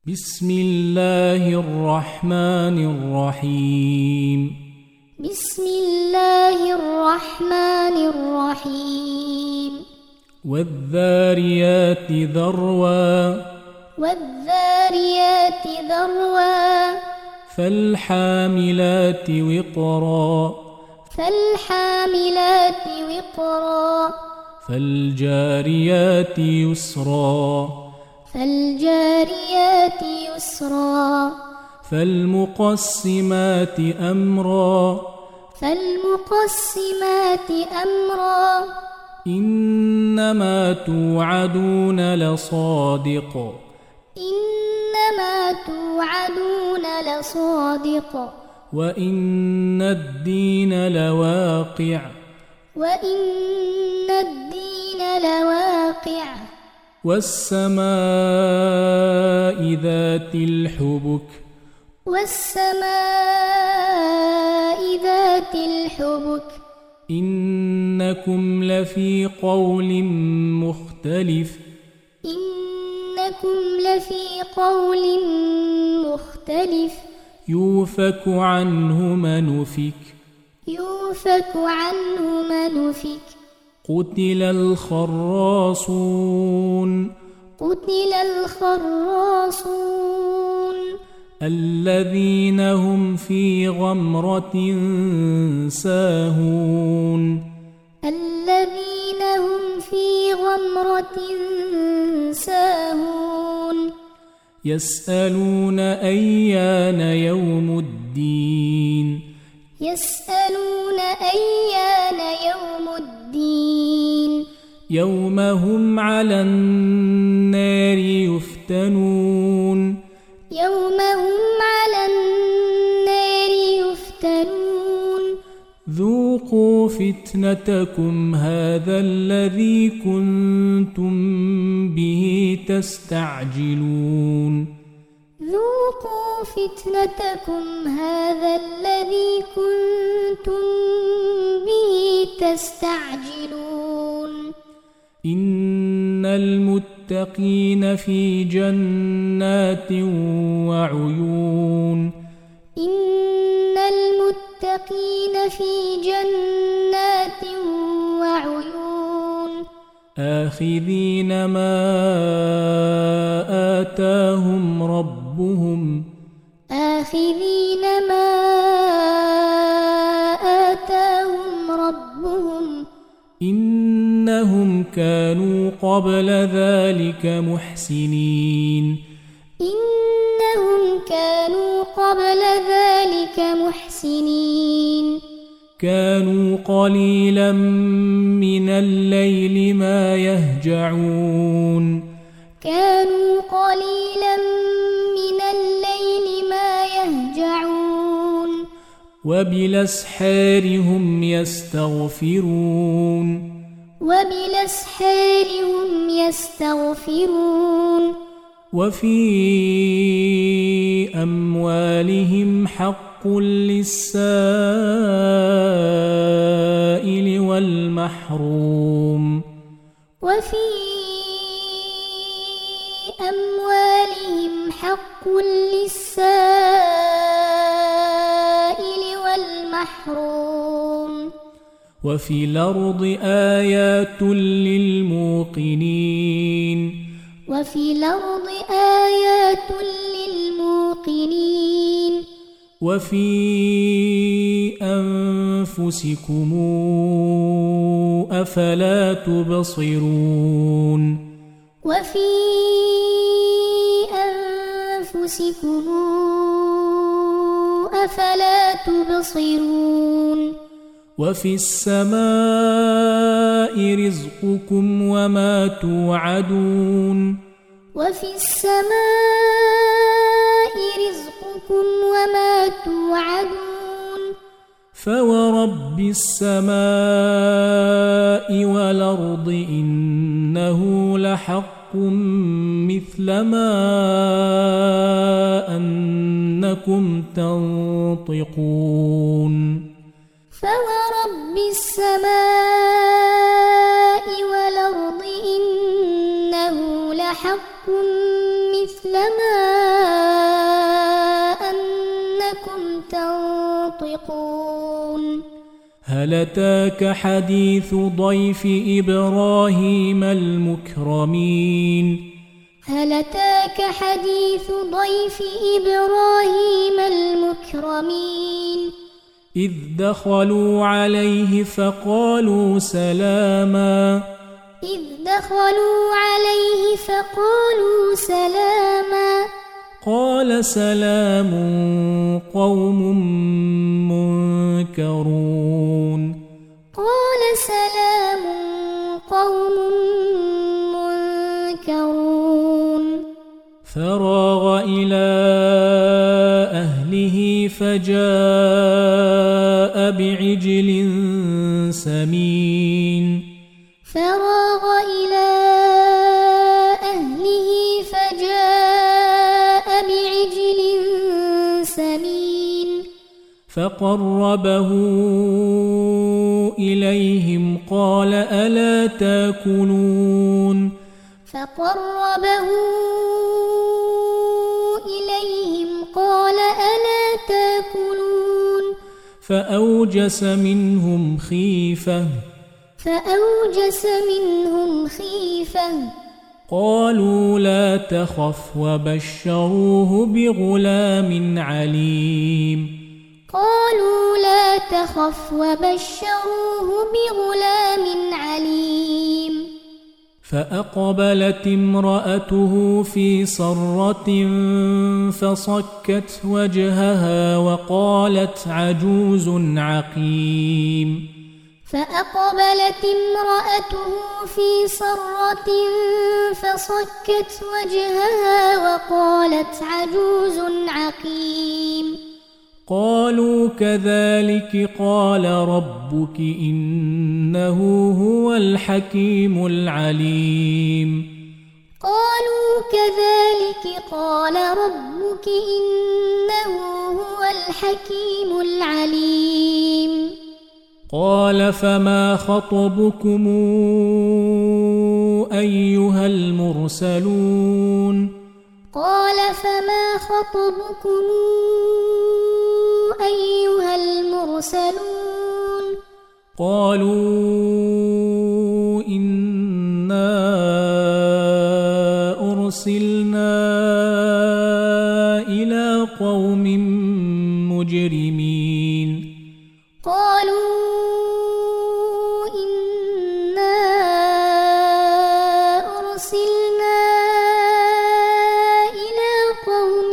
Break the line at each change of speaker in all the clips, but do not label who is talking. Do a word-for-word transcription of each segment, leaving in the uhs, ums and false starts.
بسم الله الرحمن الرحيم
بسم الله الرحمن الرحيم
والذاريات ذروا
والذاريات ذروا
فالحاملات وقرا
فالحاملات وقرا
فالجاريات يسرا
فالجاريات يسرا
فالمقسمات أمرا
فالمقسمات أمرا
إنما توعدون لصادق
إنما توعدون لصادق
وإن الدين لواقع
وإن الدين لواقع
والسماء ذات الحبك
والسماء ذات الحبك
إنكم لفي قول مختلف
إنكم لفي قول مختلف
يوفك عنه من أفك
يوفك عنه من أفك
قتل الخراصون
قتل الخراصون
الذين هم في غمرة ساهون
الذين هم في غمرة ساهون
يسألون أيان يوم الدين
يسألون أيان يوم الدين
يوم هم على النار يفتنون
يوم هم على النار يفتنون
ذوقوا فتنتكم هذا الذي كنتم به تستعجلون
ذوقوا فتنتكم هذا الذي كنتم به تستعجلون
إن المتقين في جنات وعيون
إن المتقين في جنات وعيون
آخذين ما آتاهم ربهم
آخذين ما آتاهم ربهم
إنهم كانوا قبل ذلك محسنين
إنهم كانوا قبل ذلك محسنين
كانوا قليلا من الليل ما يهجعون
كانوا قليلا من الليل ما يهجعون
وبالأسحار هم يستغفرون
وبالأسحار هم يستغفرون
وفي أموالهم حق للسائل والمحروم
وفي أموالهم حق للسائل والمحروم
وفي الأرض آيات للموقنين
وفي الأرض آيات للموقنين
وفي أنفسكم أفلا تبصرون
وفي أنفسكم أفلا تبصرون
وفي السماء رزقكم وما توعدون
وفي السماء رزقكم وما توعدون
فورب السماء والأرض إنه لحق مثل ما أنكم تنطقون
فورب السماء والأرض إنه لحق مثل مثل ما أنكم تنطقون
هل أتاك حديث ضيف إبراهيم المكرمين
هل أتاك حديث ضيف إبراهيم المكرمين
إذ دخلوا عليه فقالوا سلاما
إذ دخلوا عليه فقالوا سلاما
قال سلام قوم منكرون
قال سلام قوم منكرون
فراغ إلى أهله فجاء بعجل سمين
فراغ إلى أهله فجاء بعجل سمين
فقربه إليهم قال ألا تاكلون
فقربه إليهم قال ألا تاكلون
فأوجس منهم خيفة
فأوجس منهم خيفة
قالوا لا تخف وبشروه بغلام عليم
قالوا لا تخف وبشروه بغلام عليم
فأقبلت امرأته في صرة فصكت وجهها وقالت عجوز عقيم
فأقبلت امرأته في صرة فصكت وجهها وقالت عجوز عقيم
قالوا كذلك قال ربك إنه هو الحكيم العليم
قالوا كذلك قال ربك إنه هو الحكيم العليم
قال فما خطبكم أيها المرسلون
قال فما خطبكم أيها المرسلون
قالوا إنا أرسلنا إلى قوم مجرمين
قالوا إنا أرسلنا إلى قوم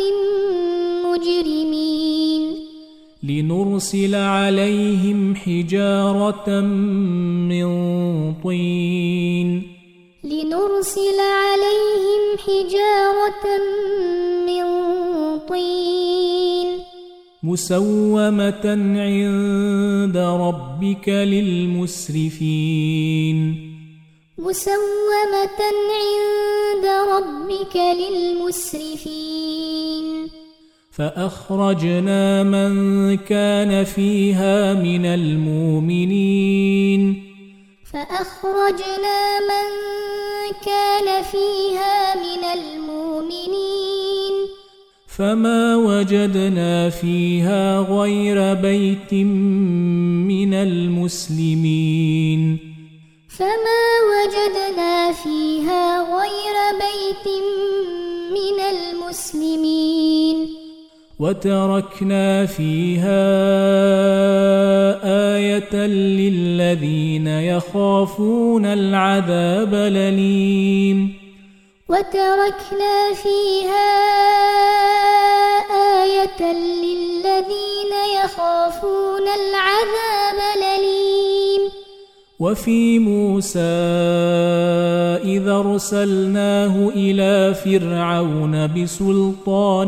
مجرمين
لنرسل عليهم حجارة من طين
لنرسل عليهم حجارة من طين
مسومة عند ربك للمسرفين
مسومة عند ربك للمسرفين
فأخرجنا من كان فيها من المؤمنين
فأخرجنا من كان فيها من المؤمنين
فما وجدنا فيها غير بيت من المسلمين
فما وجدنا فيها غير بيت من المسلمين
وتركنا فيها آية للذين يخافون العذاب الأليم
وتركنا فيها آية للذين يخافون العذاب الأليم
وفي موسى إذا أرسلناه إلى فرعون بسلطان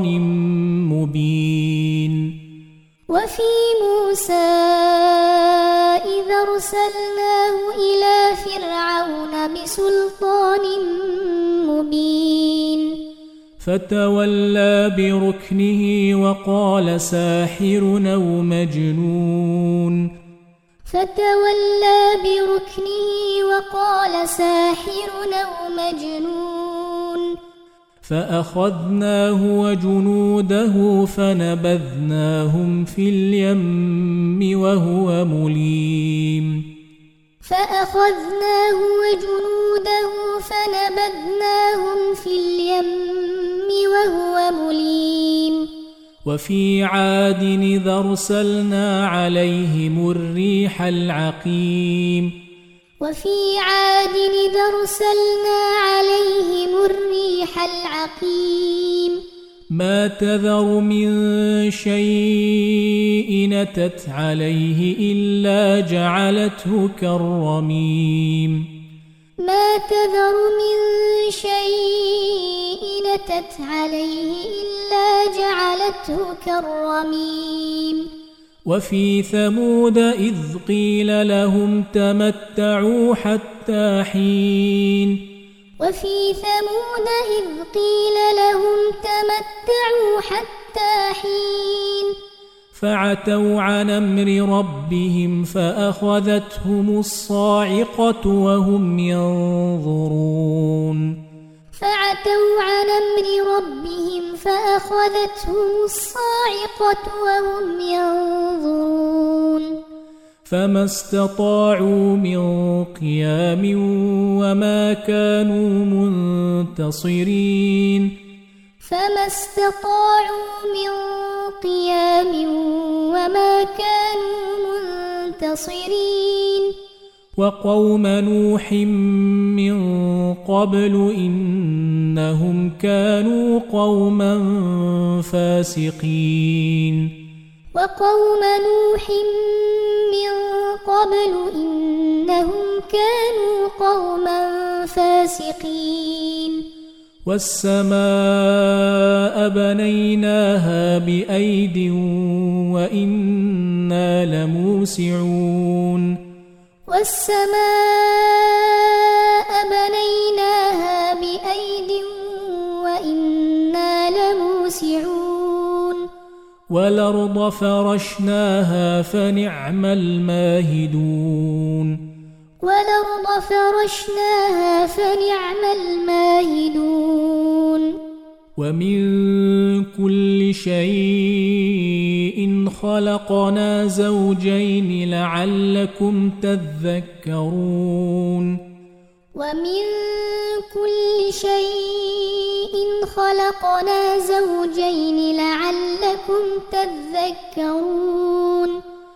مبين
وفي موسى إذا أرسلناه إلى فرعون بسلطان مبين
فتولى بركنه وقال ساحر أو مجنون
فتولى بركنه وقال ساحر أو مجنون
فأخذناه وجنوده فنبذناهم في اليم وهو مليم
فأخذناه وجنوده فنبذناهم في اليم وهو مليم
وفي عاد إذ أرسلنا عليهم الريح العقيم
وفي عاد إذ أرسلنا عليهم الريح العقيم
ما تذر من شيء أتت عليه إلا جعلته كالرميم
ما تذر من شيء أتت عليه إلا جعلته كالرميم
وفي ثمود إذ قيل لهم تمتعوا حتى حين
وفي ثمود إذ قيل لهم تمتعوا حتى حين
فعتوا عن أمر ربهم فأخذتهم الصاعقة وهم ينظرون
فعتوا عن أمر ربهم فأخذتهم الصاعقة وهم ينظرون
فما استطاعوا من قيام وما كانوا منتصرين
فما استطاعوا من قيام وما كانوا منتصرين
وقوم نوح من قبل إنهم كانوا قوما فاسقين
وقوم نوح من قبل إنهم كانوا قوما فاسقين
والسماء بنيناها بأيد وإنا لموسعون
والسماء بنيناها بأيد وإنا لموسعون
والأرض فرشناها فنعم الماهدون
والأرض فرشناها فنعم الماهدون
ومن كل شيء خلقنا زوجين لعلكم تذكرون
ومن كل شيء خلقنا زوجين لعلكم تذكرون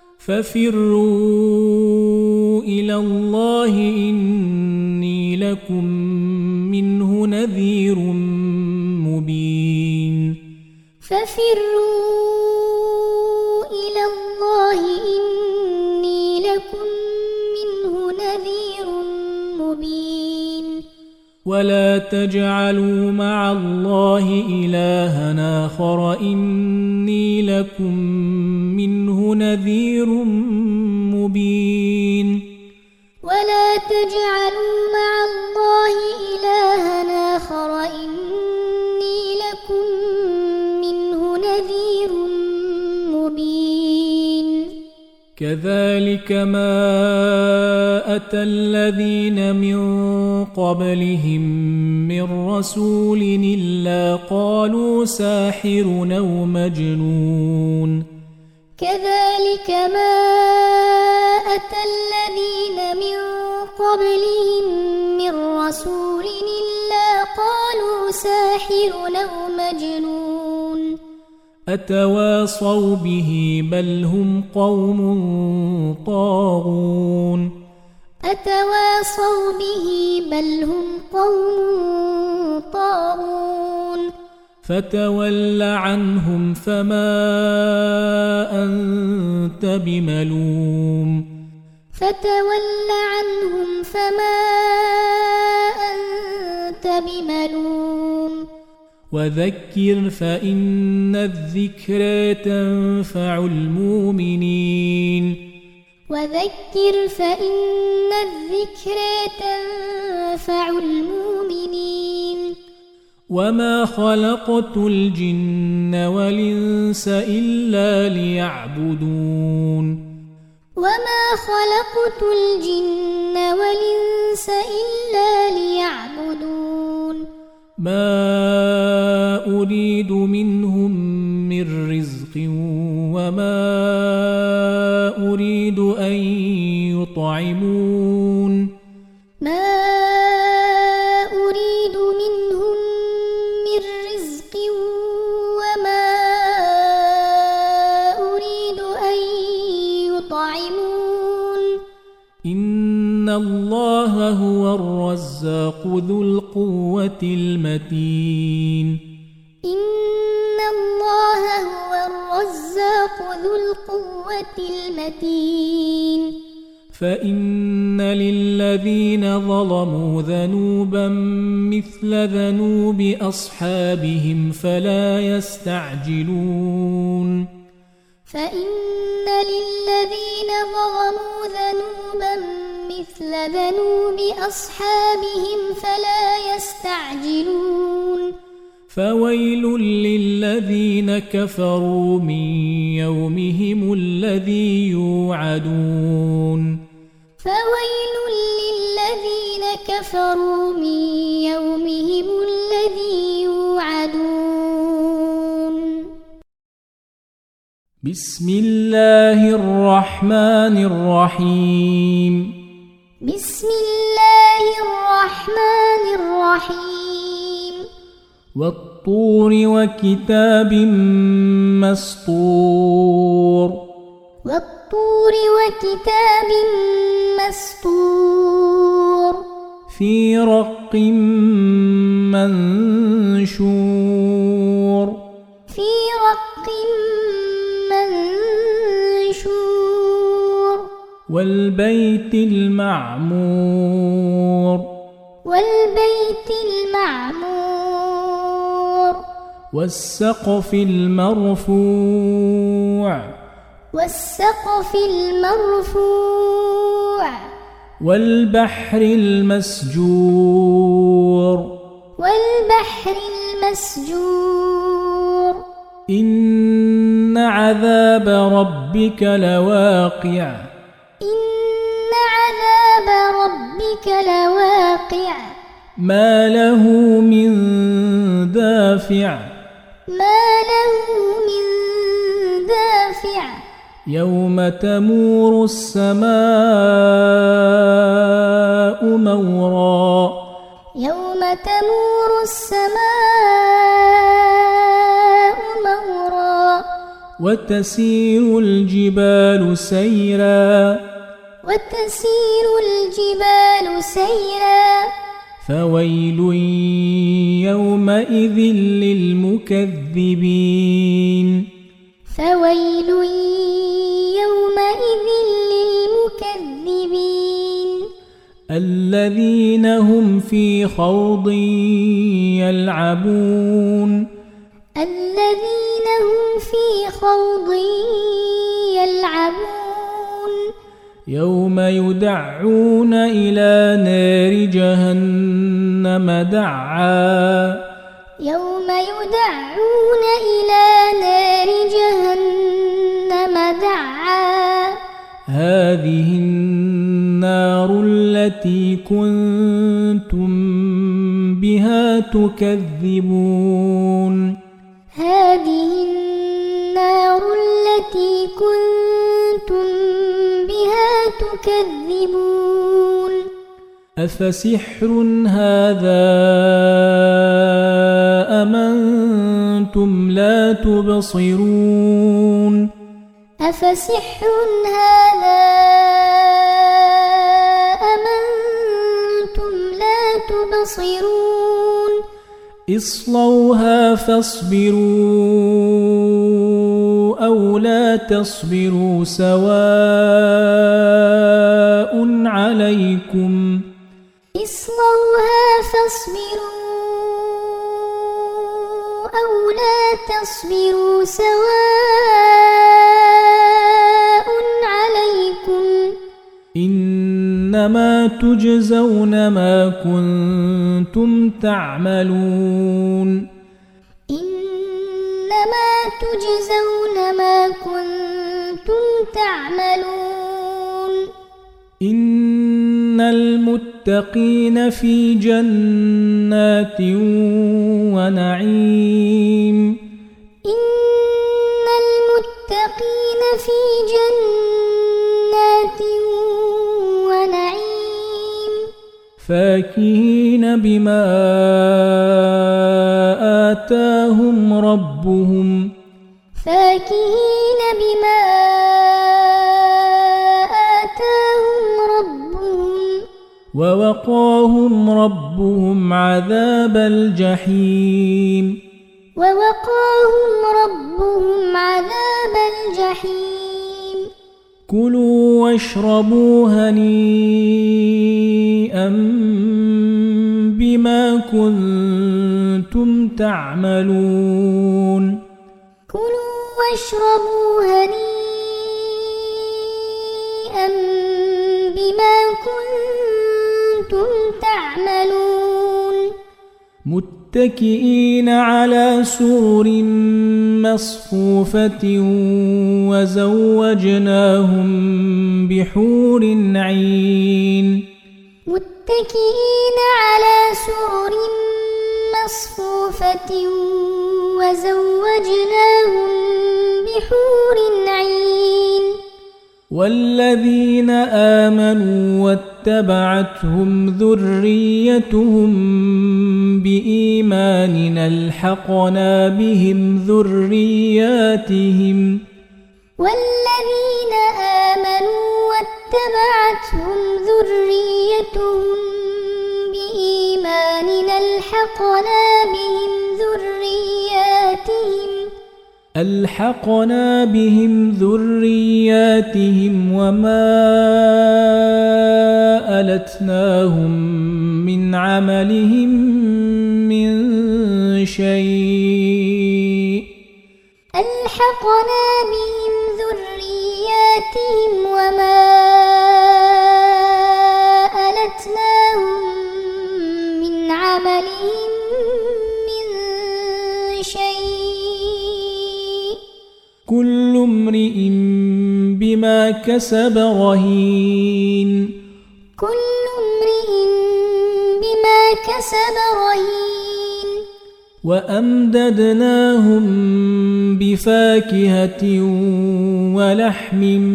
ففروا إلى الله إني لكم منه نذير مبين
ففروا إلى الله إني لكم منه نذير مبين
ولا تجعلوا مع الله إلها آخر إني لكم منه نذير مبين
ولا تجعلوا مع الله إلها آخر إني لكم منه نذير مبين
كذلك ما أتى الذين من قبلهم من رسول إلا قالوا ساحر أو مجنون
كذلك ما أتى الذين من قبلهم من رسول إلا قالوا ساحر أو مجنون
أتواصوا به بل هم قوم طاغون
أتواصوا به بل هم قوم طاغون
فتول عنهم فما أنت بملوم
فتول عنهم فما أنت بملوم
وذكر فإن الذكرى تنفع المؤمنين
وذكر فإن الذكرى تنفع المؤمنين
وما خلقت الجن والإنس إلا ليعبدون
وما خلقت الجن والإنس إلا ليعبدون
ما أريد منهم من رزق وما أريد أن يطعمون
ما أريد منهم من رزق وما أريد أن يطعمون
إن الله هو الرزاق ذو القوة المتين
إن الله هو الرزاق ذو القوة المتين
فإن للذين ظلموا ذنوبا مثل ذنوب أصحابهم فلا يستعجلون
فإن للذين ظلموا ذنوبا مثل ذنوب أصحابهم فلا يستعجلون
فويل للذين كفروا من يومهم الذي يوعدون
فويل للذين كفروا من يومهم الذي يوعدون
بسم الله الرحمن الرحيم
بسم الله الرحمن الرحيم
والطور وكتاب مسطور
والطور وكتاب مسطور
في رق منشور
في رق منشور
والبيت المعمور
والبيت المعمور
والسقف المرفوع
والسقف المرفوع
والبحر المسجور
والبحر المسجور
إن عذاب ربك لواقع
إن عذاب ربك لواقع
ما له من دافع
ما له من دافع
يوم تمور السماء مورا
يوم تمور السماء مورا
وتسير الجبال سيرا
وتسير الجبال سيرا
فويل يومئذ للمكذبين
فويل يومئذ للمكذبين
الذين هم في خوض يلعبون
الذين هم في خوض يلعبون
يوم يدعون إلى نار جهنم دعا
يوم يدعون إلى نار جهنم دعا
هذه النار التي كنتم بها تكذبون
هذه النار التي كنتم بها تكذبون
أفسحر هذا أم أنتم لا تبصرون
أفسحر هذا أم أنتم لا تبصرون
اصلوها فاصبروا أو لا تصبروا سواء عليكم
اصلوها فاصبروا أو لا تصبروا سواء عليكم
إنما تجزون ما كنتم تعملون
إنما تجزون ما كنتم تعملون
إن المتقين المتقين في جنات ونعيم
إن المتقين في جنات ونعيم
فاكهين بما آتاهم ربهم
فاكهين بما آتاهم ربهم
ووقاهم ربهم عذاب الجحيم
ووقاهم ربهم عذاب الجحيم
كلوا واشربوا هنيئا بما كنتم تعملون
كلوا واشربوا هنيئا بما كنتم تعملون
متكئين على سرر مصفوفة وزوجناهم بحور عين
متكئين على سرر مصفوفة وزوجناهم بحور عين
والذين آمنوا واتبعتهم ذريتهم بإيمان ألحقنا بهم ذرياتهم
والذين آمنوا واتبعتهم ذريتهم بإيمان ألحقنا بهم ذرياتهم
ألحقنا بهم ذرياتهم وما ألتناهم من عملهم من شيء
ألحقنا بهم ذرياتهم وما ألتناهم من عملهم من شيء
كل امرئ بما كسب رهين
كل امرئ بما كسب رهين
وأمددناهم بفاكهة ولحم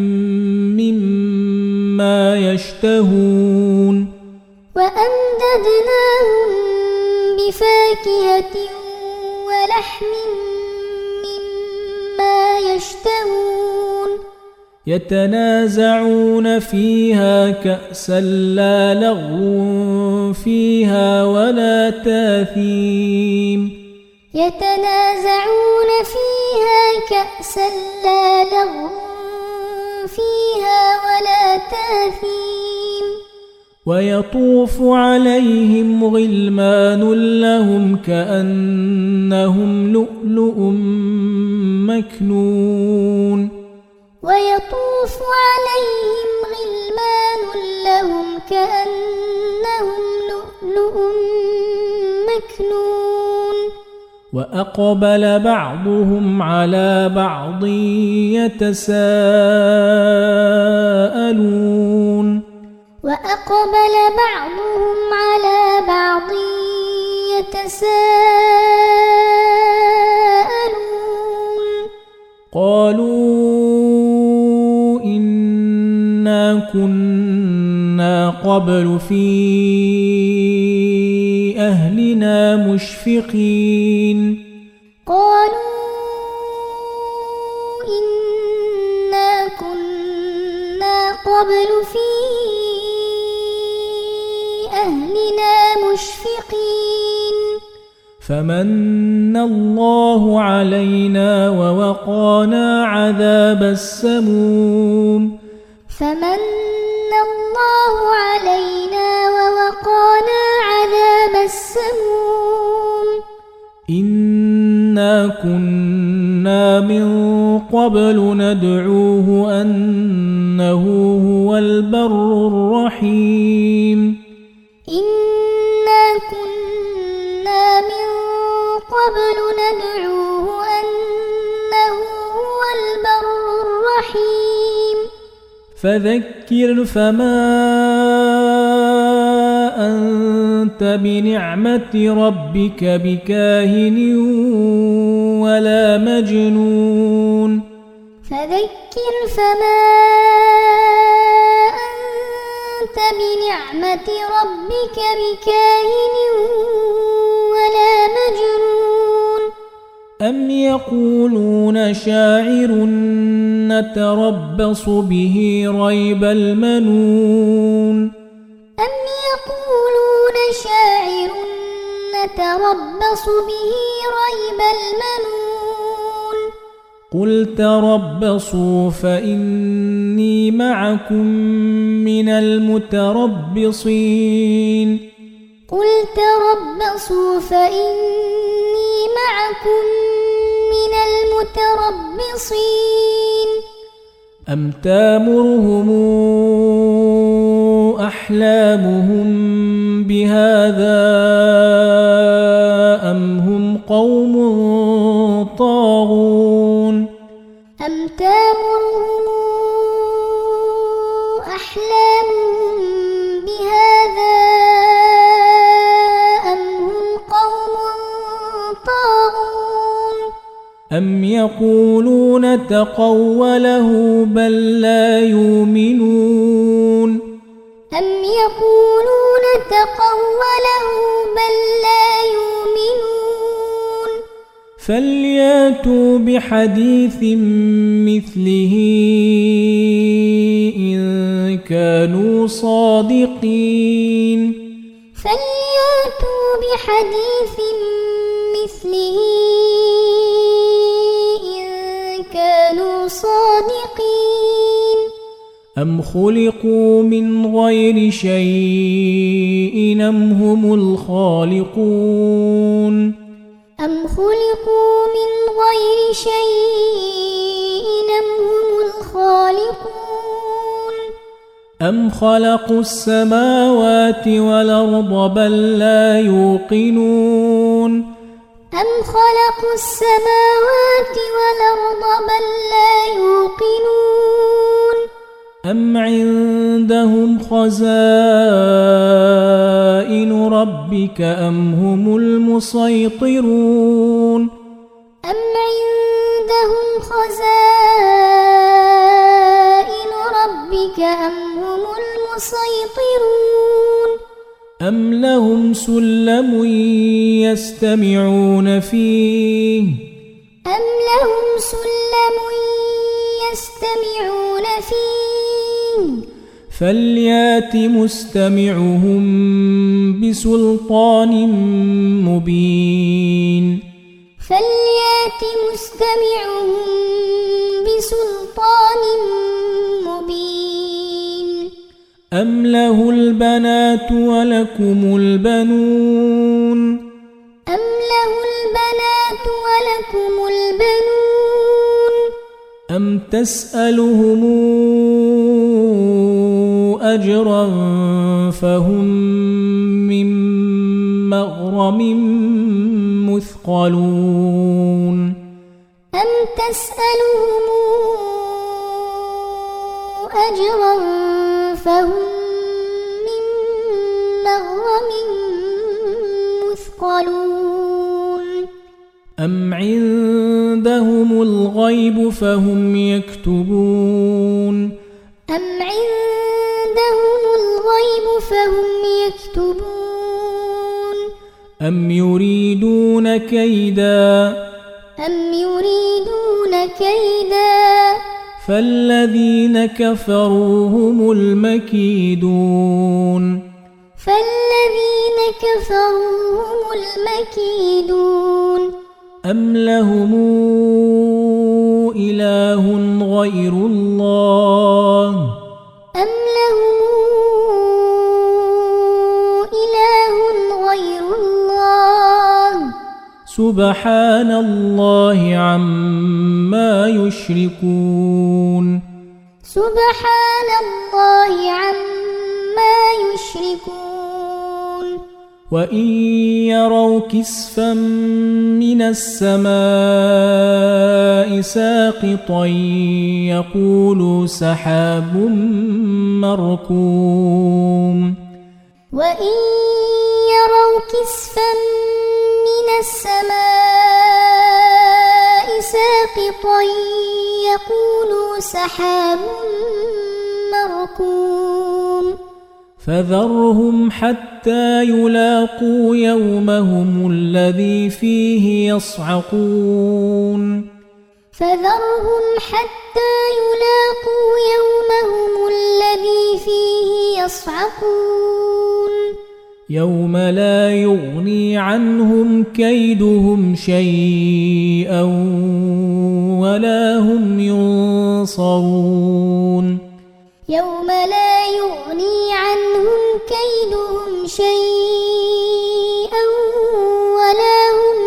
مما يشتهون
وأمددناهم بفاكهة ولحم مما يشتهون
يتنازعون فيها كأسا لا لغو فيها ولا تاثيم
يتنازعون فيها كأسا لا لغو فيها ولا تاثيم
ويطوف عليهم غلمان لهم كأنهم لؤلؤ مكنون
ويطوف عليهم غلمان لهم كأنهم لؤلؤ مكنون
وأقبل بعضهم على بعض يتساءلون
وأقبل بعضهم على بعض يتساءلون
قالوا إنا كنا قبل في أهلنا مشفقين
قالوا إنا كنا قبل في أهلنا مشفقين
فمن الله علينا ووقانا عذاب السموم
فمن الله علينا ووقانا عذاب السموم
إنا كنا من قبل ندعوه أنه هو البر الرحيم
إنا كنا من قبل ندعوه أنه هو البر الرحيم
فذكر فما أنت بنعمة ربك بكاهن ولا مجنون
فذكر فما أنت بنعمة ربك بكاهن ولا مجنون
أم يقولون شاعر نتربص به ريب المنون
أم يقولون شاعر نتربص به ريب المنون
قل تربصوا فإني معكم من المتربصين
قل تربصوا فإني معكم من المتربصين
أم تامرهم أحلامهم بهذا أم هم قوم طاغون
أم تامرهم أحلامهم بهذا أم هم قوم طاغون
أم يقولون تقوله بل لا يؤمنون
أم يقولون تقوله بل لا يؤمنون
فلياتوا بحديث مثله إن كانوا صادقين
فلياتوا بحديث مثله إن كانوا صادقين
أم خلقوا من غير شيء أم هم الخالقون
أم خلقوا من غير شيء أم هم الخالقون
أم خلقوا السماوات والأرض بل لا يوقنون
أم خلقوا السماوات والأرض بل لا يوقنون
أم عندهم خزائن ربك أم هم المسيطرون
أم عندهم خزائن ربك أم هم المسيطرون
أم لهم سلم يستمعون فيه
أم لهم سلم يستمعون فيه
فليات مستمعهم بسلطان مبين
فليات مستمعهم بسلطان مبين
أم له البنات ولكم البنون
أم له البنات ولكم البنون
أم تسألهم أجرا فهم من مغرم مثقلون
أم تسألهم أجرا فهم من مغرم مثقلون
أم عندهم الغيب فهم يكتبون
أم عندهم الغيب فهم يكتبون
أم يريدون كيدا
أم يريدون كيدا
فالذين كفروا هم المكيدون
فالذين كفروا هم المكيدون
أم لهم إله غير الله
أم لهم إله غير الله
سبحان الله عما يشركون
سبحان الله عما يشركون
وإن يروا كسفا من السماء ساقطا يقولوا سحاب مركوم
وإن يروا كسفا من السماء ساقطا يقولوا سحاب مركوم
فذرهم حتى يلاقوا يومهم الذي فيه يصعقون
فذرهم حتى يلاقوا يومهم الذي فيه يصعقون
يوم لا يغني عنهم كيدهم شيئا ولا هم ينصرون
يوم لا يغني عنهم كيدهم شيئا ولا هم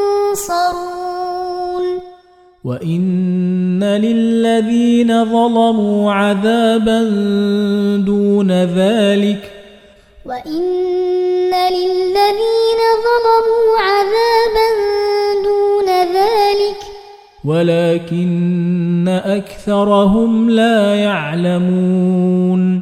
ينصرون
وإن للذين ظلموا عذابا دون ذلك
وإن للذين ظلموا عذابا دون ذلك
ولكن أكثرهم لا يعلمون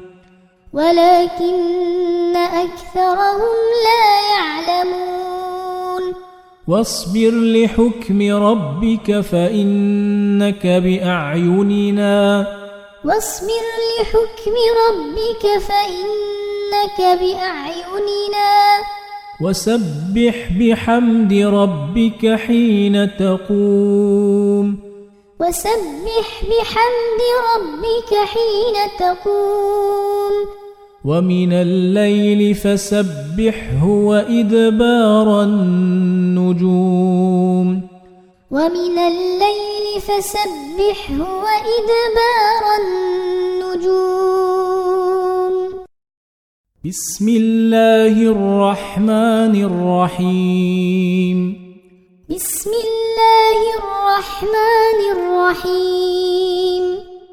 ولكن أكثرهم لا يعلمون
واصبر لحكم ربك فإنك بأعيننا
واصبر لحكم ربك فإنك بأعيننا
وسبح بحمد ربك حين تقوم
وسبح بحمد ربك حين تقوم
ومن الليل فسبحه وإدبار النجوم
ومن الليل فسبحه وإدبار النجوم
بسم الله الرحمن الرحيم
بسم الله الرحمن الرحيم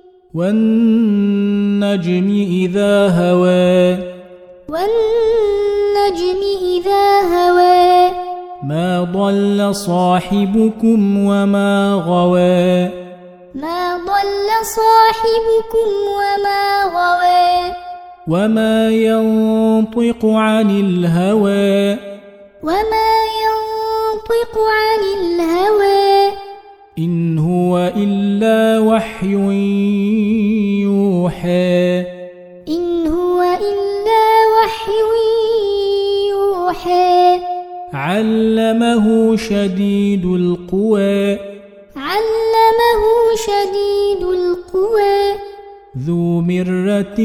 والنجم إذا هوى
والنجم إذا هوى
ما ضل صاحبكم وما غوى
ما ضل صاحبكم وما غوى
وما ينطق عن الهوى
وما ينطق عن الهوى
إن هو إلا وحي يوحى
إن هو إلا وحي يوحى
علمه شديد القوى
علمه شديد القوى
ذو مرة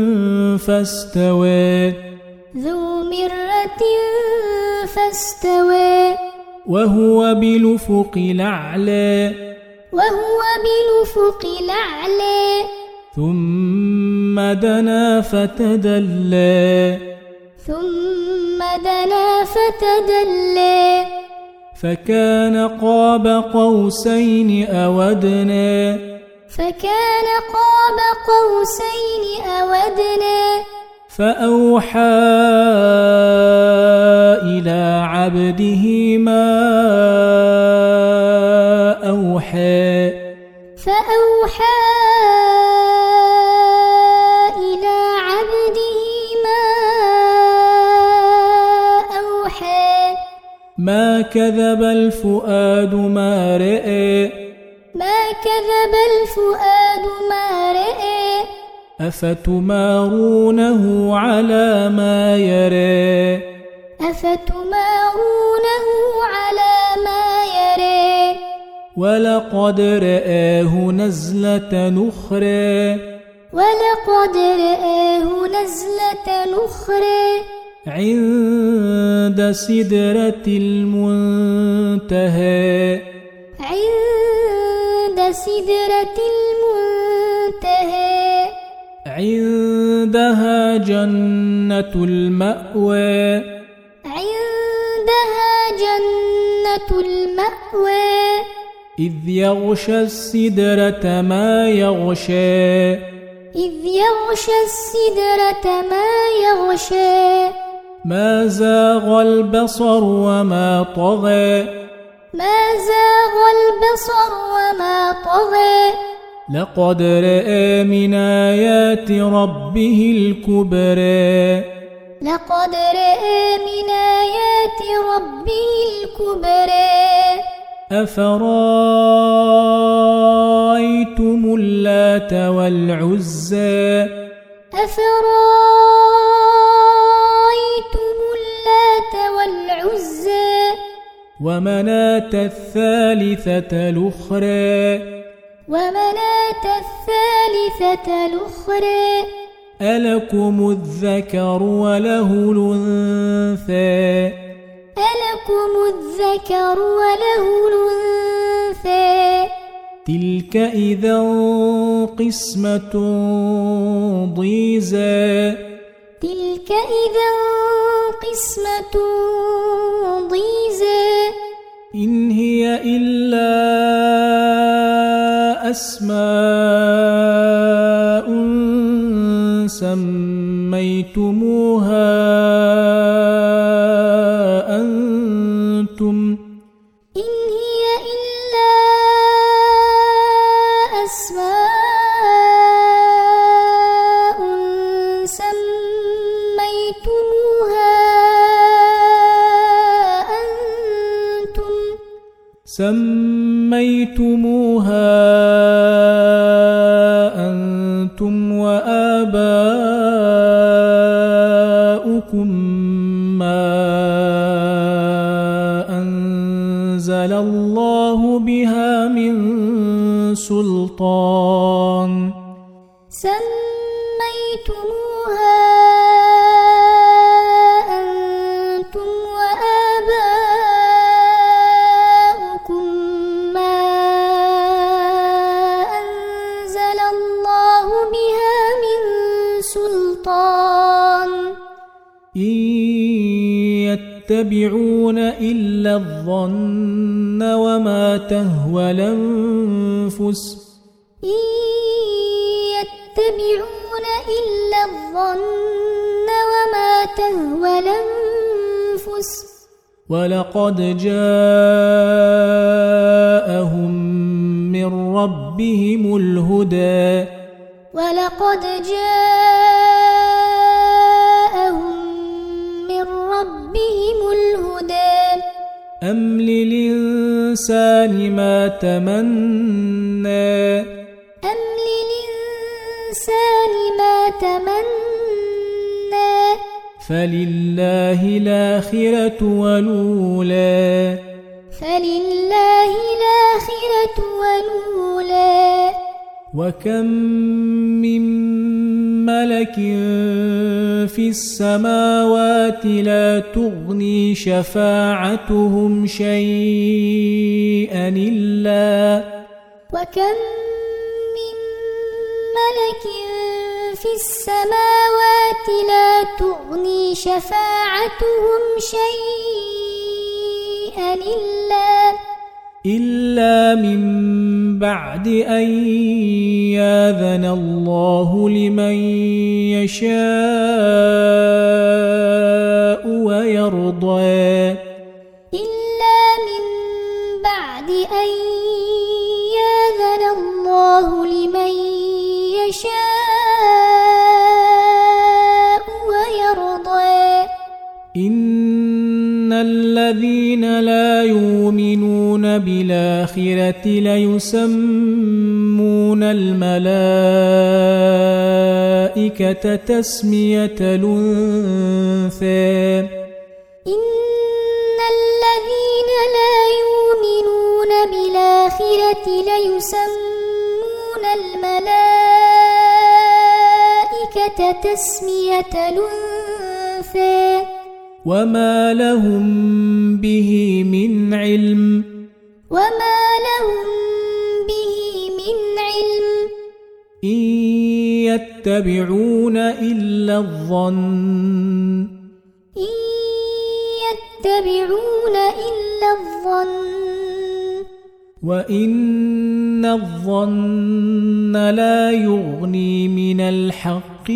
فاستوى
ذو مرة فاستوى
وهو بالأفق الأعلى
وهو بالأفق الأعلى
ثم دنا فتدلى
ثم دنا فتدلى
فكان قاب قوسين أو أدنى
فكان قاب قوسين أو أدنى
فأوحى إلى عبده ما أوحى
فأوحى إلى عبده ما أوحى
ما كذب الفؤاد ما رأى
ما كذب الفؤاد ما رأى
أفتمارونه على ما يرى
أفتمارونه على ما يرى
ولقد رآه نزلة أخرى
ولقد رآه نزلة أخرى
عند سدرة المنتهى
عند سدرة المنتهى
عندها جنة المأوى
عندها جنة المأوى
إذ يغشى السدرة ما يغشى
إذ يغشى السدرة ما يغشى
ما زاغ البصر وما طغى
ما زاغ البصر وما طغى
لقد رأى من آيات ربه الكبرى
لقد رأى من آيات ربه الكبرى
أفرأيتم اللات والعزى
أفرأيتم اللات والعزى
ومناة الثالثة الأخرى
ومناة الثالثة الأخرى
ألكم الذكر وله الأنثى
ألكم الذكر وله الأنثى
تلك إذا قسمة ضيزى
تلك إذا قسمة ضيزى
إن هي إلا أسماء سميتموها أنتم
إن هي إلا أسماء سميتموها أنتم
سميتموها أنتم وآباؤكم ما أنزل الله بها من سلطان
سميتموها أنتم وآباؤكم ما أنزل الله بها من سلطان
إن يتبعون إلا الظن وما تهوى الأنفس
إن يتبعون إلا الظن وما تهوى الأنفس
ولقد جاءهم من ربهم الهدى
ولقد جاءهم من ربهم الهدى
أم للإنسان ما تمنى
أم للإنسان ما تمنى
فلله الآخرة والأولى
فلله الآخرة والأولى
وكم من ملك في السماوات لا تغني شفاعتهم شيئا إلا
وكم من ملك في السماوات لا تغني شفاعتهم شيئا إلا
إلا من بعد أن يأذن الله لمن يشاء ويرضى
إلا من بعد أن يأذن الله لمن يشاء ويرضى
إن الذين لا يؤمنون بالآخرة ليسمون الملائكة تسمية الأنثى
إن الذين لا يؤمنون بالآخرة ليسمون الملائكة تسمية الأنثى
وما لهم به من علم
وما لهم به من علم
إن يتبعون إلا الظن
إن يتبعون إلا الظن
وإن الظن لا يغني من الحق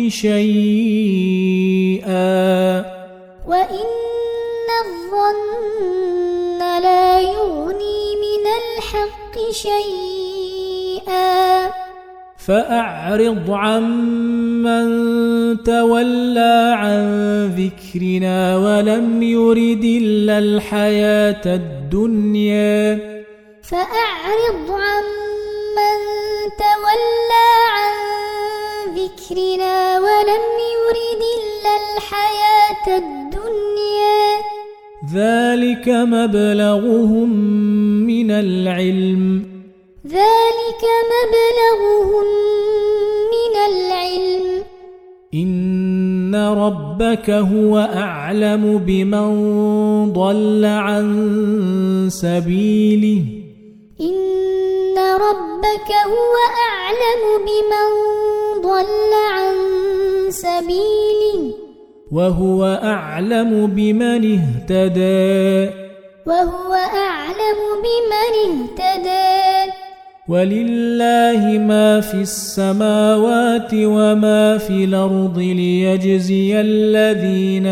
شيئا
وإن الظن لا يغني من الحق شيئا
فأعرض عمن تولى عن ذكرنا ولم يرد إلا الحياة الدنيا
فأعرض عمن تولى عن ذكرنا ولم يرد إلا الحياة الدنيا
ذلك مبلغهم من العلم
ذلك مبلغهم من العلم
إن ربك هو أعلم بمن ضل عن سبيله
إن ربك هو أعلم بمن ضل عن سبيله
وهو أعلم بمن اهتدى
وهو أعلم بمن اهتدى
ولله ما في السماوات وما في الأرض ليجزي الذين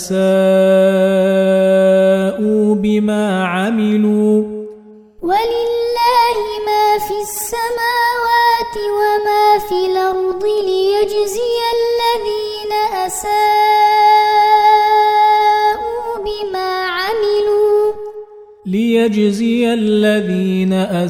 أساءوا بما عملوا
ولله ما في السماوات وما في الأرض ليجزي الذين أساءوا بما عملوا
ليجزي الذين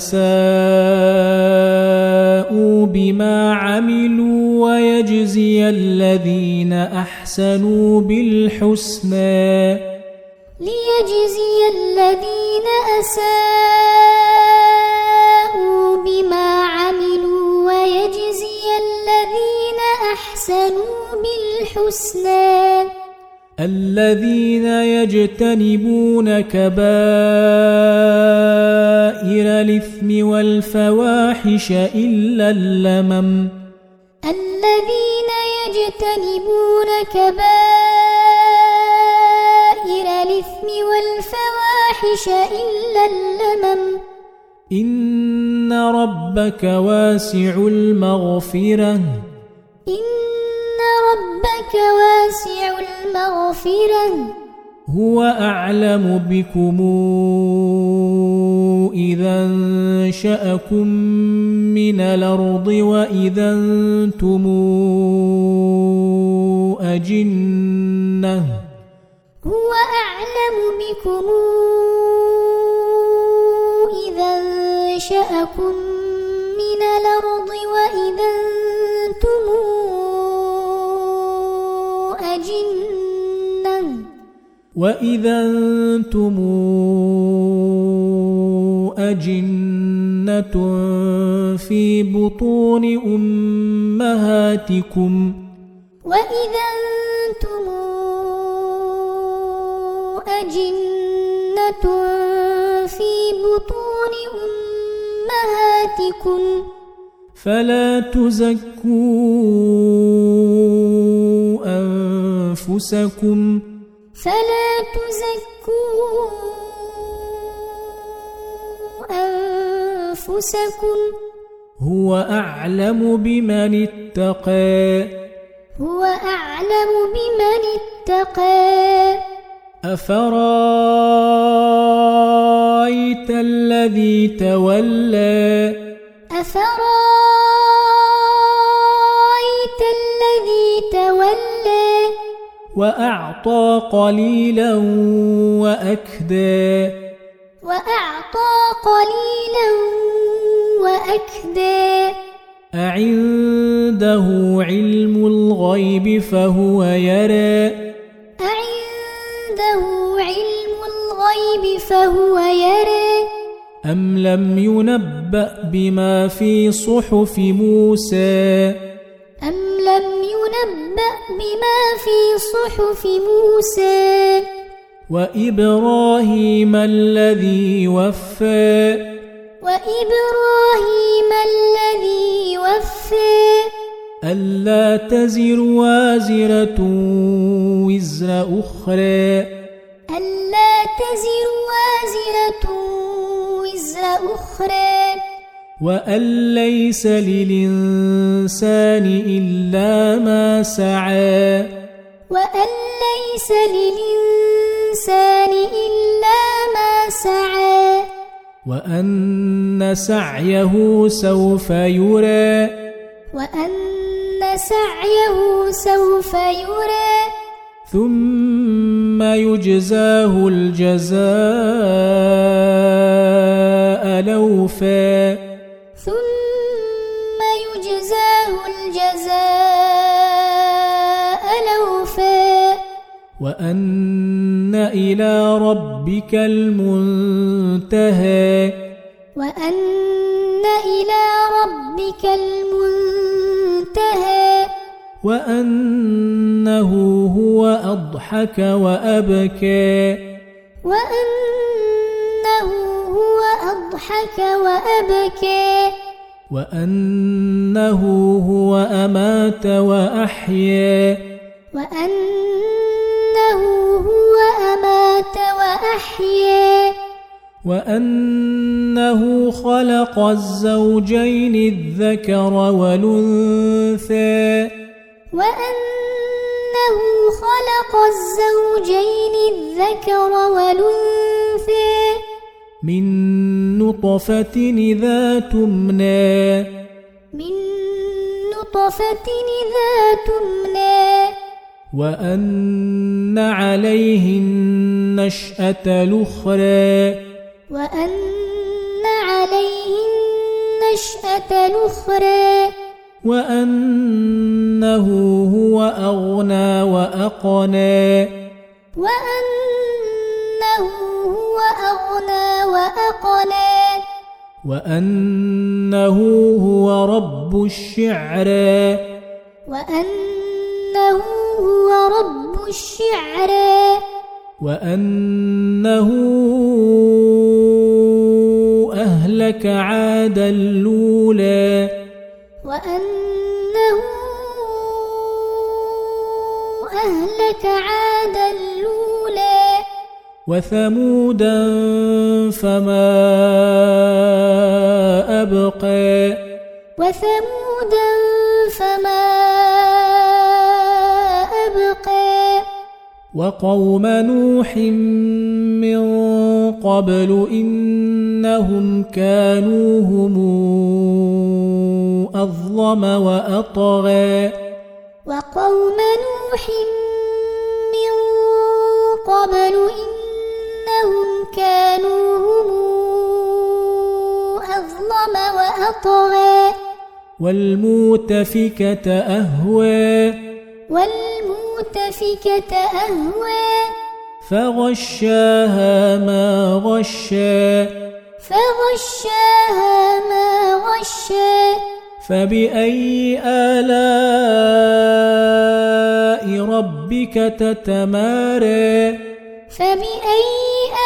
أساءوا بما عملوا ويجزي الذين أحسنوا بالحسنى
ليجزي الذين أساءوا بما عملوا ويجزي الذين أحسنوا بالحسنى
الذين يجتنبون كبائر الإثم والفواحش إلا اللمم
الذين يجتنبون كبائر الإثم والفواحش إلا اللمم
إن ربك واسع المغفرة
إن ربك واسع المغفرة
هو أعلم بكم إذا انشأكم من الأرض وإذا أنتم أجنة
هو أعلم بكم إذا انشأكم من الأرض وإذا أنتم أجنة
وإذا أنتم أجنة في بطون أمهاتكم
وإذا أنتم أجنة في بطون أمهاتكم
فلا تزكوا أنفسكم
فلا تزكوا أنفسكم
هو أعلم بمن اتقى
هو أعلم بمن اتقى
أفرأيت الذي تولى
أفرأيت الذي تولى
وأعطى قليلا وأكدى
وأعطى قليلا وأكدى
أعنده علم الغيب فهو يرى
أعنده علم الغيب فهو يرى
أم لم ينبأ بما في صحف موسى
أم لم ينبأ بما في صحف موسى
وإبراهيم الذي وفى
وإبراهيم الذي وفى
ألا تزر وازرة وزر أخرى
ألا تزر وازرة وزر أخرى
وأن ليس للإنسان إلا ما سعى
وأن ليس للإنسان إلا ما سعى
وأن سعيه سوف يرى
وأن سعيه سوف يرى
ثم يجزاه الجزاء الأوفى
ثم يجزاه الجزاء الأوفى
وأن إلى ربك المنتهى
وأن إلى ربك المنتهى
وأنه هو أضحك وأبكى
وأنه هو أضحك وأبكى
وأنه هو أمات وأحيا
وأنه هو أمات وأحيا
وأنه خلق الزوجين الذكر والأنثى
وأنه خلق الزوجين الذكر والأنثى
من نطفة إذا تمنى
من نطفة إذا تمنى
وأن عليه النشأة الأخرى
وأن عليه النشأة الأخرى
وأنه هو أغنى وأقنى
وأنه هو أغنى وأقنى
وأنه هو رب الشعرى
وأنه هو رب الشعرى
وأنه أهلك عاد الأولى
وأنه أهلك عاد الأولى
وثمودا فما أبقى
وثمودا فما أبقى
وقوم نوح من قبل إنهم كانوا هم أظلم وأطغى
وقوم نوح من قبل إنهم كانوا هم أظلم وأطغى
والمؤتفكة أهوى
والمؤتفكة أهوى
فغشاها ما غشى
فغشاها ما غشى
فبأي آلاء ربك تتمارى
فبأي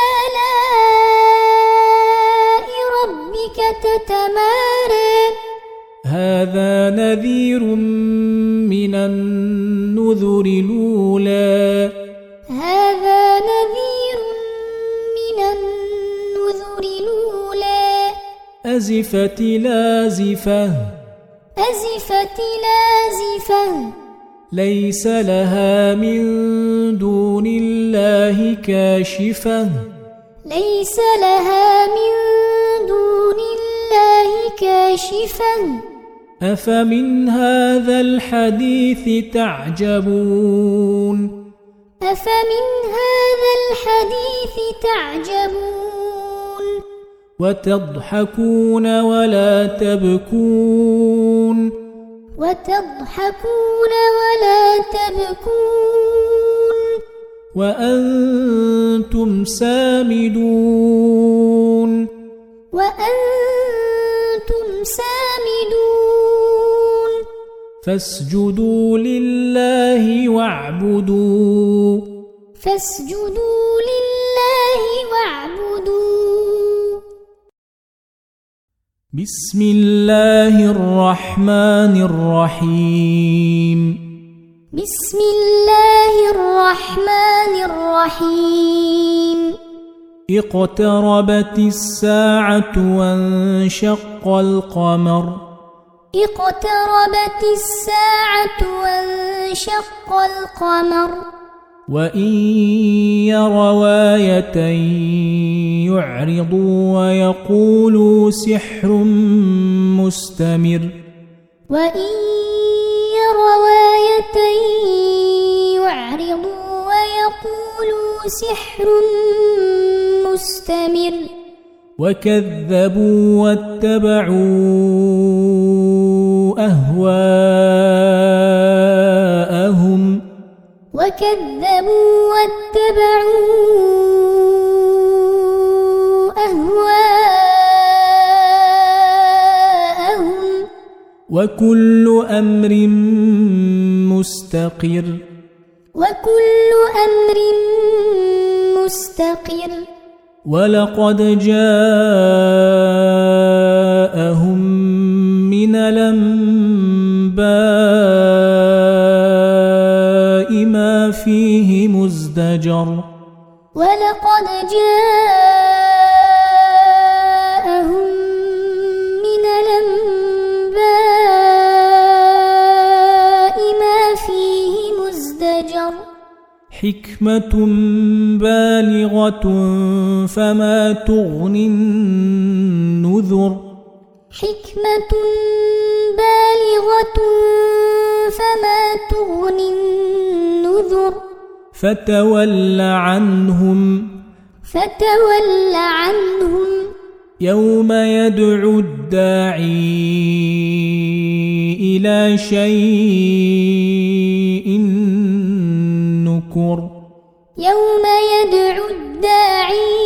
آلاء ربك تتمارى
هذا نذير من النذر الأولى
هذا نذير من النذر الأولى
أزفت لازفة
أزفت لازفة
ليس لها من دون الله كاشفة
ليس لها من دون الله كاشفة
أفمن هذا الحديث تعجبون
أفمن هذا الحديث تعجبون
وتضحكون ولا تبكون
وتضحكون ولا تبكون
وأنتم سامدون
وأنتم سامدون
فاسجدوا لله واعبدوا
فاسجدوا لله واعبدوا
بسم الله الرحمن الرحيم
بسم الله الرحمن الرحيم
اقتربت الساعة وانشق القمر
اقتربت الساعة وانشق القمر
وإن يروا آية يعرضوا ويقولوا سحر مستمر
وإن يروا آية يعرضوا ويقولوا سحر مستمر
وكذبوا واتبعوا أهواءهم
وكذبوا واتبعوا أهواءهم
وكل أمر مستقر
وكل أمر مستقر
ولقد جاءهم من الأنباء ما فيه مزدجر
ولقد جاءهم من الأنباء ما فيه مزدجر
حكمة بالغة فما تغني النذر
حكمة بالغة فما تغني النذر
فتول عنهم
فتول عنهم
يوم يدعو الداعي إلى شيء نكر
يوم يدعو الداعي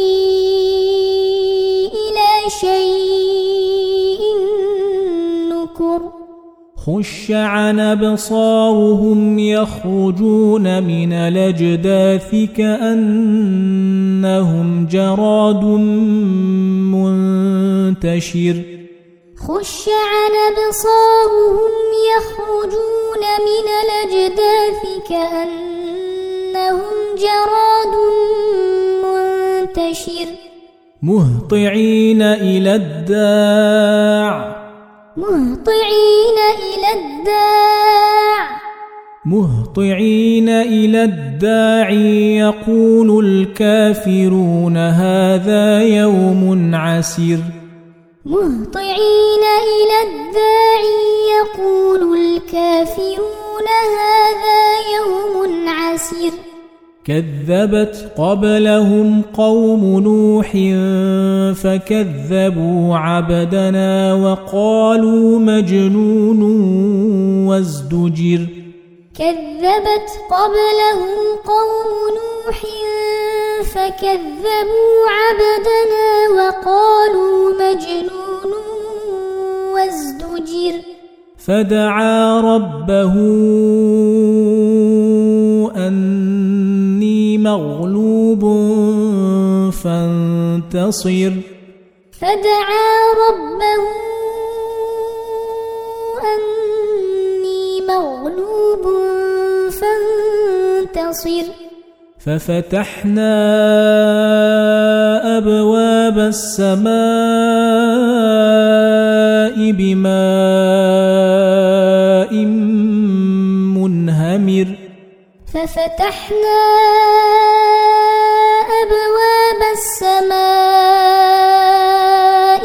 إلى شيء نكر
خش عن أبصارهم يخرجون من الأجداث كأنهم جراد منتشر
خش عن أبصارهم يخرجون من الأجداث كأنهم جراد منتشر
مهطعين إلى الداع
مهطعين إلى الداع
مهطعين إلى الداعي يقول الكافرون هذا يوم عسير
مهطعين إلى الداعي يقول الكافرون هذا يوم عسير
كذبت قبلهم قوم نوح فكذبوا عبدنا وقالوا مجنون وازدجر
كذبت قبلهم قوم نوح فكذبوا عبدنا وقالوا مجنون وازدجر
فدعا ربه أني مغلوب فانتصر
فدعا ربه أني مغلوب فانتصر
ففتحنا أبواب السماء بماء منهمر
ففتحنا أبواب السماء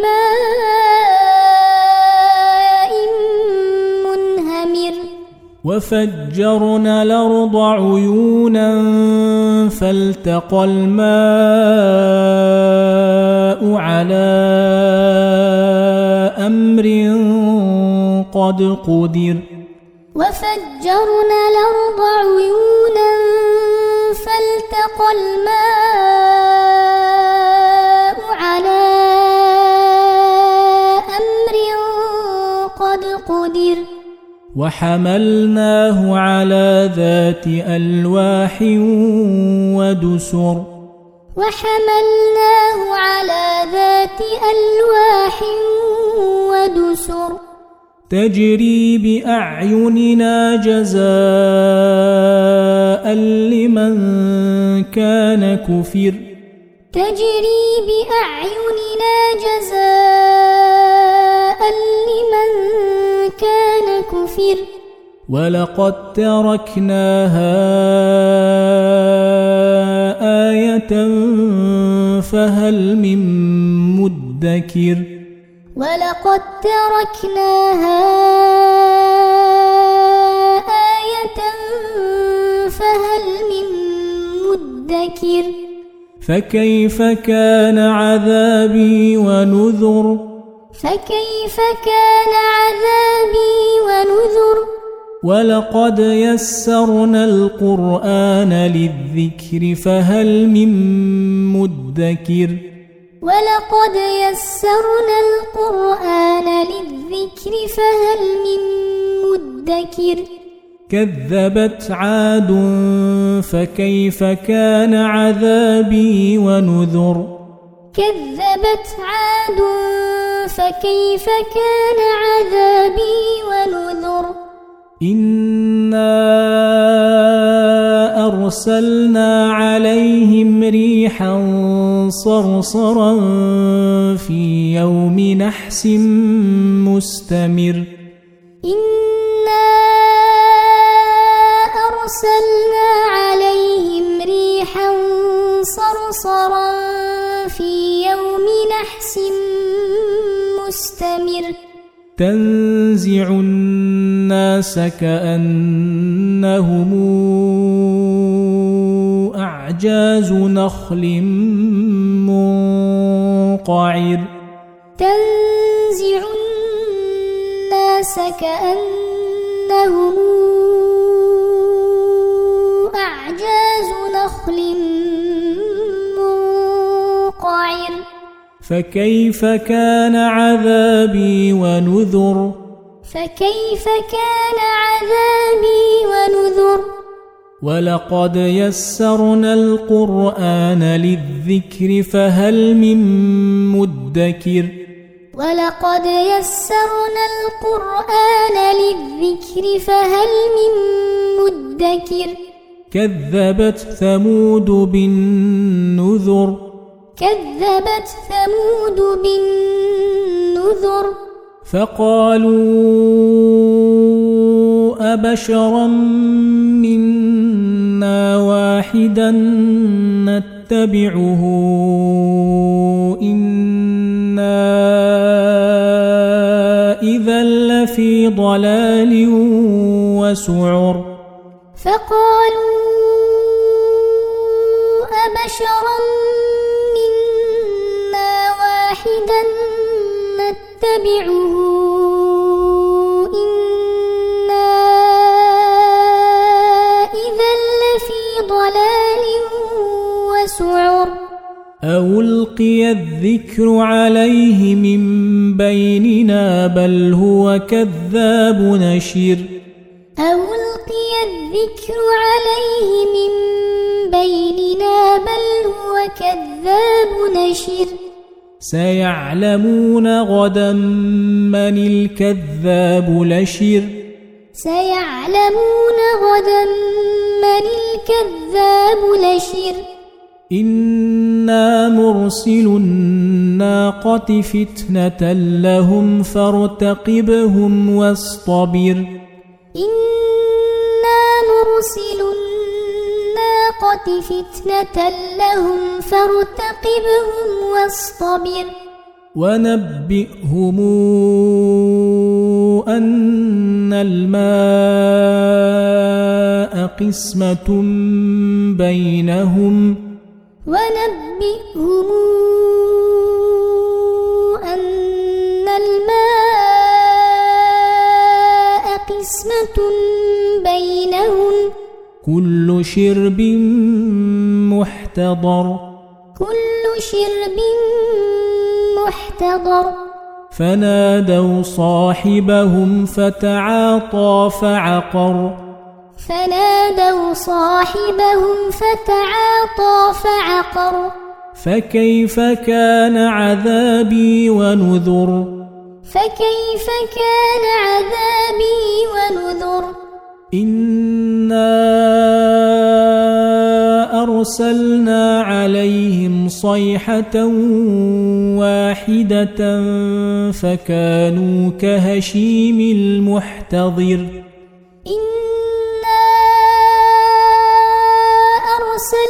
بماء منهمر
وفجرنا الأرض عيونا فالتقى الماء على أمر قد قدر
وفجرنا الأرض عيونا فالتقى الماء على أمر قد قدر
وحملناه على ذات ألواح ودسر
وحملناه على ذات ألواح ودسر
تجري بأعيننا جزاء لمن كان كفر
تجري بأعيننا جزاء لمن كان كفر
ولقد تركناها آية فهل من مدكر
ولقد تركناها آية فهل من مدكر
فكيف كان عذابي ونذر
فكيف كان عذابي ونذر
ولقد يسرنا القرآن للذكر فهل من مدكر
ولقد يسرنا القرآن للذكر فهل من مدكر
كذبت عاد فكيف كان عذابي ونذر
كذبت عاد فكيف كان عذابي ونذر
إنا أرسلنا عليهم ريحا صرصرا في يوم نحس مستمر
إنا أرسلنا عليهم ريحا صرصرا في يوم نحس مستمر
تنزع الناس كأنهم أعجاز نخل منقعر
تنزع الناس كأنهم أعجاز نخل منقعر
فكيف كان عذابي ونذر
فكيف كان عذابي ونذر
ولقد يسرنا القرآن للذكر فهل من مدكر
ولقد يسرنا القرآن للذكر فهل من مدكر
كذبت ثمود بالنذر
كذبت ثمود بالنذر
فقالوا أبشرا منا واحدا نتبعه إنا إذا لفي ضلال وسعر
فقالوا أبشرا منا واحدا نتبعه إنا إذا لفي ضلال وسعر
أو ألقي الذكر عليه من بيننا بل هو كذاب نشر
أو ألقي الذكر عليه من بيننا بل هو كذاب نشر
سيعلمون غدا من الكذاب لشر
سيعلمون غدا من الكذاب لشر
إنا مرسل الناقة فتنة لهم فارتقبهم واصطبر
إنا مرسل الناقة فتنة لهم فارتقبهم واصطبر
ونبئهم أن الماء قسمة بينهم
ونبئهم أن الماء قسمة بينهم
كل شرب محتضر
كل شرب محتضر
فنادوا صاحبهم فتعاطى فعقر
فنادوا صاحبهم فتعاطى فعقر
فكيف كان عذابي ونذر
فكيف كان عذابي ونذر
إنا أرسلنا عليهم صيحة واحدة فكانوا كهشيم المحتضر
إنا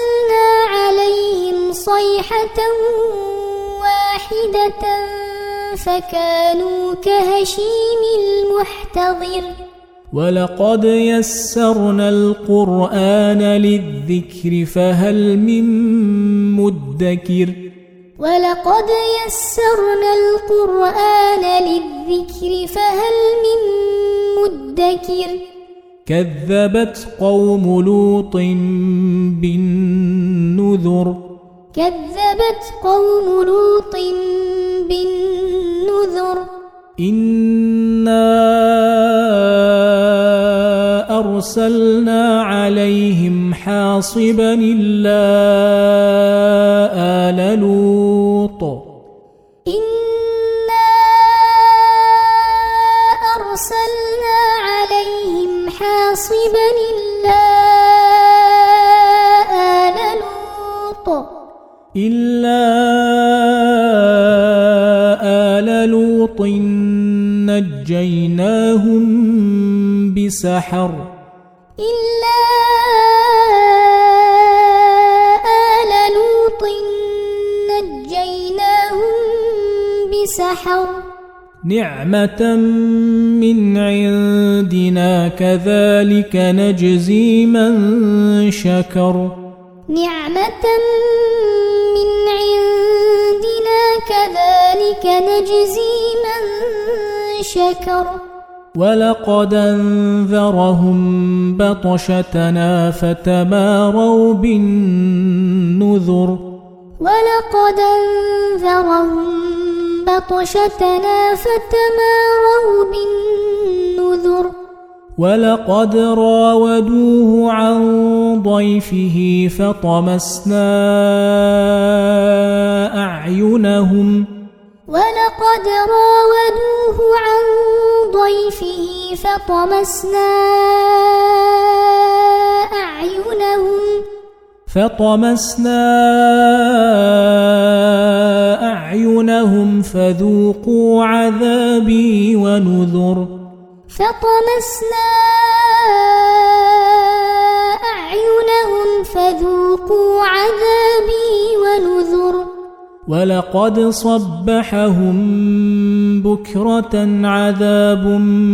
أرسلنا عليهم صيحة واحدة فكانوا كهشيم المحتضر
ولقد يسرنا القرآن للذكر فهل من مدكر
ولقد يسرنا القرآن للذكر فهل من مدكر
كذبت قوم لوط بالنذر
كذبت قوم لوط بالنذر
إنا أرسلنا عليهم حاصبا إلا آل لوط
إنا أرسلنا عليهم حاصبا إلا آل لوط
إلا آل لوط نجيناهم بسحر
إلا آل لوط نجيناهم بسحر
نعمة من عندنا كذلك نجزي من شكر
نعمة من عندنا كذلك نجزي من شكر
ولقد أنذرهم بطشتنا فتماروا بالنذر
ولقد أنذرهم بطشتنا فتماروا بالنذر
ولقد راودوه عن ضيفه فطمسنا أعينهم
ولقد راودوه عن ضيفه فطمسنا أعينهم
فطمسنا أعينهم فذوقوا عذابي ونذر
فطمسنا أعينهم فذوقوا عذابي ونذر
ولقد صبحهم بكرة عذاب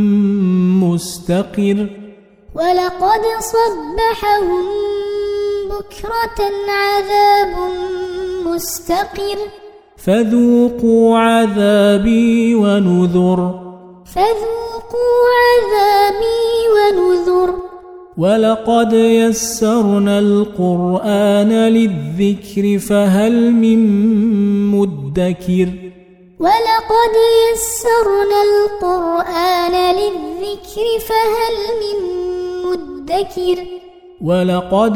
مستقر
ولقد صبحهم بكرة عذاب مستقر
فذوقوا عذابي ونذر
فذوقوا عذابي ونذر
ولقد يسرنا القرآن للذكر فهل من مدكر
ولقد يسرنا القرآن للذكر فهل من مدكر
ولقد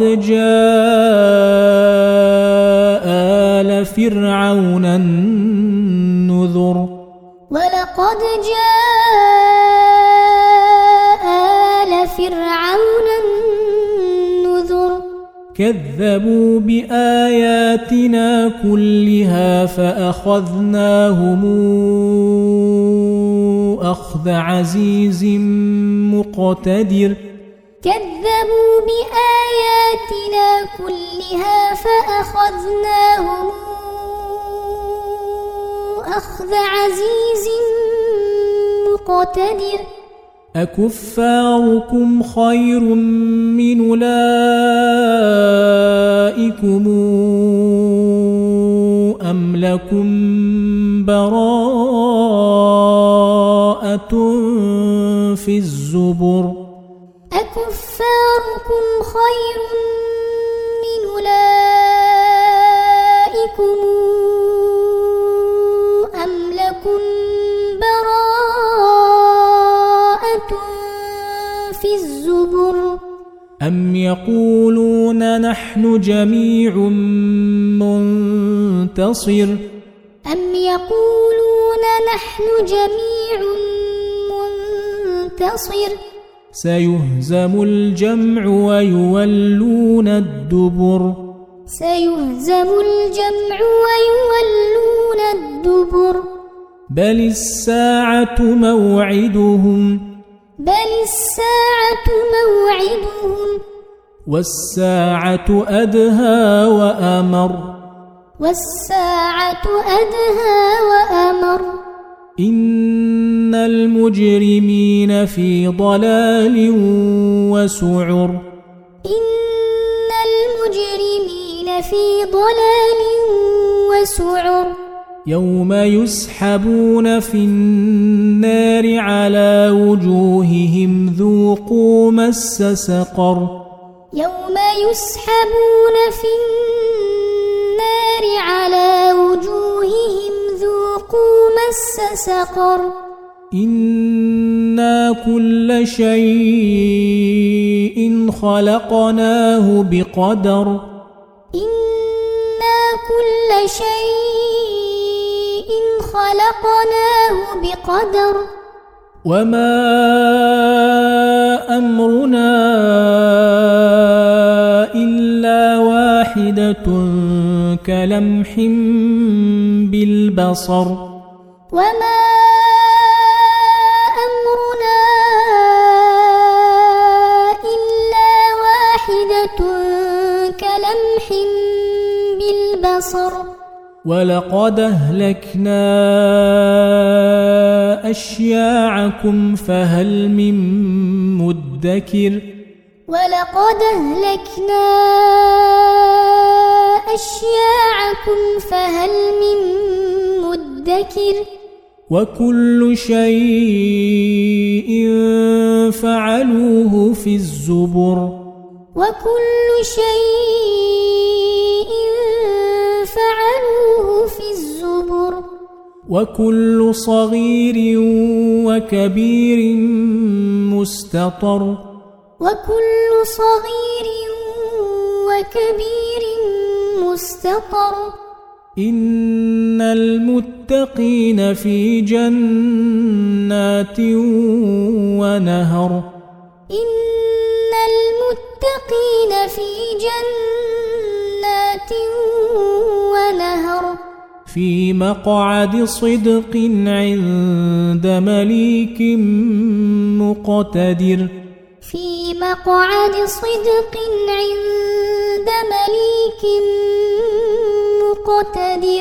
جاء آل فرعون النذر
ولقد جاء آل فرعون النذر
كذبوا بآياتنا كلها فأخذناهم أخذ عزيز مقتدر
كذبوا بآياتنا كلها فأخذناهم أخذ عزيز مقتدر
أكفاركم خير من أولئكم أم لكم براءة في الزبر
أكفاركم خير من أولئكم أم لكم براءة في الزبر
أم يقولون نحن جميع منتصر
أم يقولون نحن جميع منتصر
سيهزم الجمع ويولون الدبر
سيهزم الجمع ويولون الدبر
بل الساعة موعدهم
بل الساعة موعدهم
والساعة أدهى وأمر
والساعة أدهى وأمر
إن المجرمين في ضلال وسعر
إن المجرمين في ضلال وسعر
يوم يسحبون في النار على وجوههم ذوقوا مس سقر
يوم يسحبون في النار على وجوههم ذوقوا مس سقر
إنا كل شيء خلقناه بقدر
إنا كل شيء خلقناه بقدر
وما أمرنا إلا واحدة كلمح بالبصر
وما أمرنا إلا واحدة كلمح بالبصر
ولقد أهلكنا أشياعكم فهل من مدكر
ولقد أهلكنا أشياعكم فهل من مدكر
وكل شيء فعلوه في الزبر
وكل شيء فعلوه في الزبر
وكل صغير وكبير مستطر
وكل صغير وكبير مستطر
إن المتقين في جنات ونهر
إن المتقين في جنات ونهر
في مقعد صدق عند مليك مقتدر
في مقعد صدق عند مليك مقتدر